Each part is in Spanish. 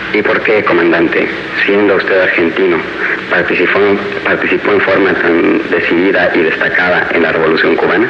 ¿Y por qué, comandante, siendo usted argentino, participó en forma tan decidida y destacada en la Revolución Cubana?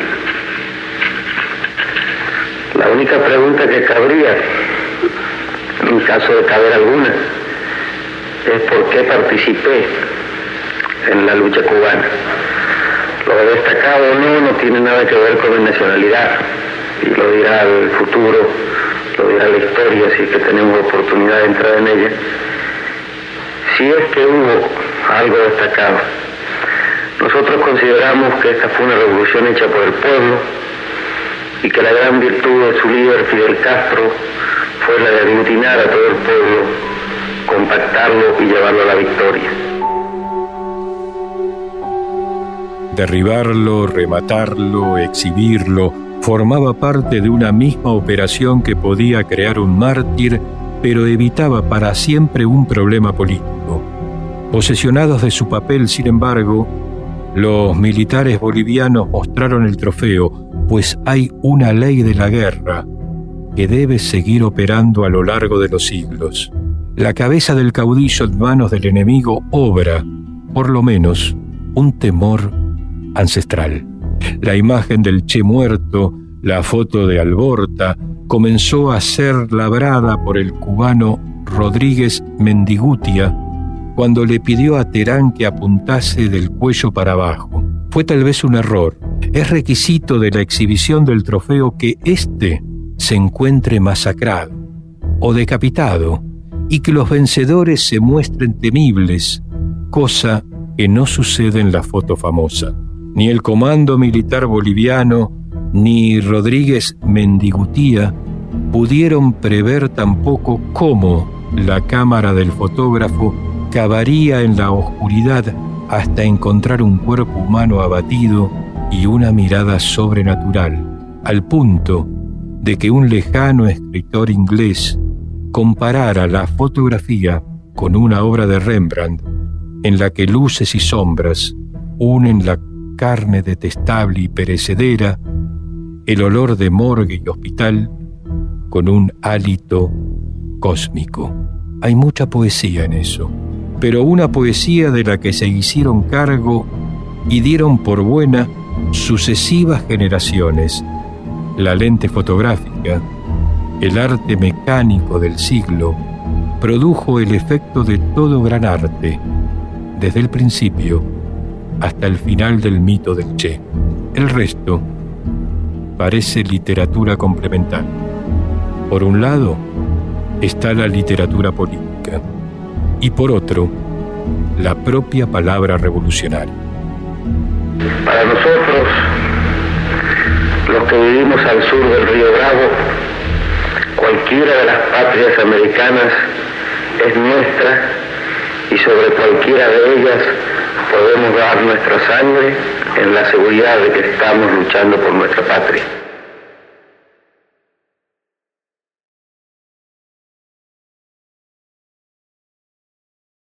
La única pregunta que cabría, en caso de caber alguna, es por qué participé en la lucha cubana. Lo de destacado o no tiene nada que ver con mi nacionalidad, y lo dirá el futuro, lo dirá la historia, si es que tenemos oportunidad de entrar en ella. Si es que hubo algo destacado, nosotros consideramos que esta fue una revolución hecha por el pueblo y que la gran virtud de su líder Fidel Castro fue la de aglutinar a todo el pueblo, compactarlo y llevarlo a la victoria. Derribarlo, rematarlo, exhibirlo, formaba parte de una misma operación que podía crear un mártir, pero evitaba para siempre un problema político. Posesionados de su papel, sin embargo, los militares bolivianos mostraron el trofeo, pues hay una ley de la guerra que debe seguir operando a lo largo de los siglos. La cabeza del caudillo en manos del enemigo obra, por lo menos, un temor ancestral. La imagen del Che muerto, la foto de Alborta, comenzó a ser labrada por el cubano Rodríguez Mendigutia cuando le pidió a Terán que apuntase del cuello para abajo. Fue tal vez un error. Es requisito de la exhibición del trofeo que éste se encuentre masacrado o decapitado y que los vencedores se muestren temibles, cosa que no sucede en la foto famosa. Ni el comando militar boliviano ni Rodríguez Mendigutia pudieron prever tampoco cómo la cámara del fotógrafo cavaría en la oscuridad hasta encontrar un cuerpo humano abatido y una mirada sobrenatural, al punto de que un lejano escritor inglés comparara la fotografía con una obra de Rembrandt en la que luces y sombras unen la carne detestable y perecedera, el olor de morgue y hospital, con un hálito cósmico. Hay mucha poesía en eso, pero una poesía de la que se hicieron cargo y dieron por buena sucesivas generaciones. La lente fotográfica, el arte mecánico del siglo, produjo el efecto de todo gran arte, desde el principio hasta el final del mito del Che. El resto parece literatura complementaria. Por un lado está la literatura política y por otro, la propia palabra revolucionaria. Para nosotros, los que vivimos al sur del Río Bravo, cualquiera de las patrias americanas es nuestra y sobre cualquiera de ellas podemos dar nuestra sangre en la seguridad de que estamos luchando por nuestra patria.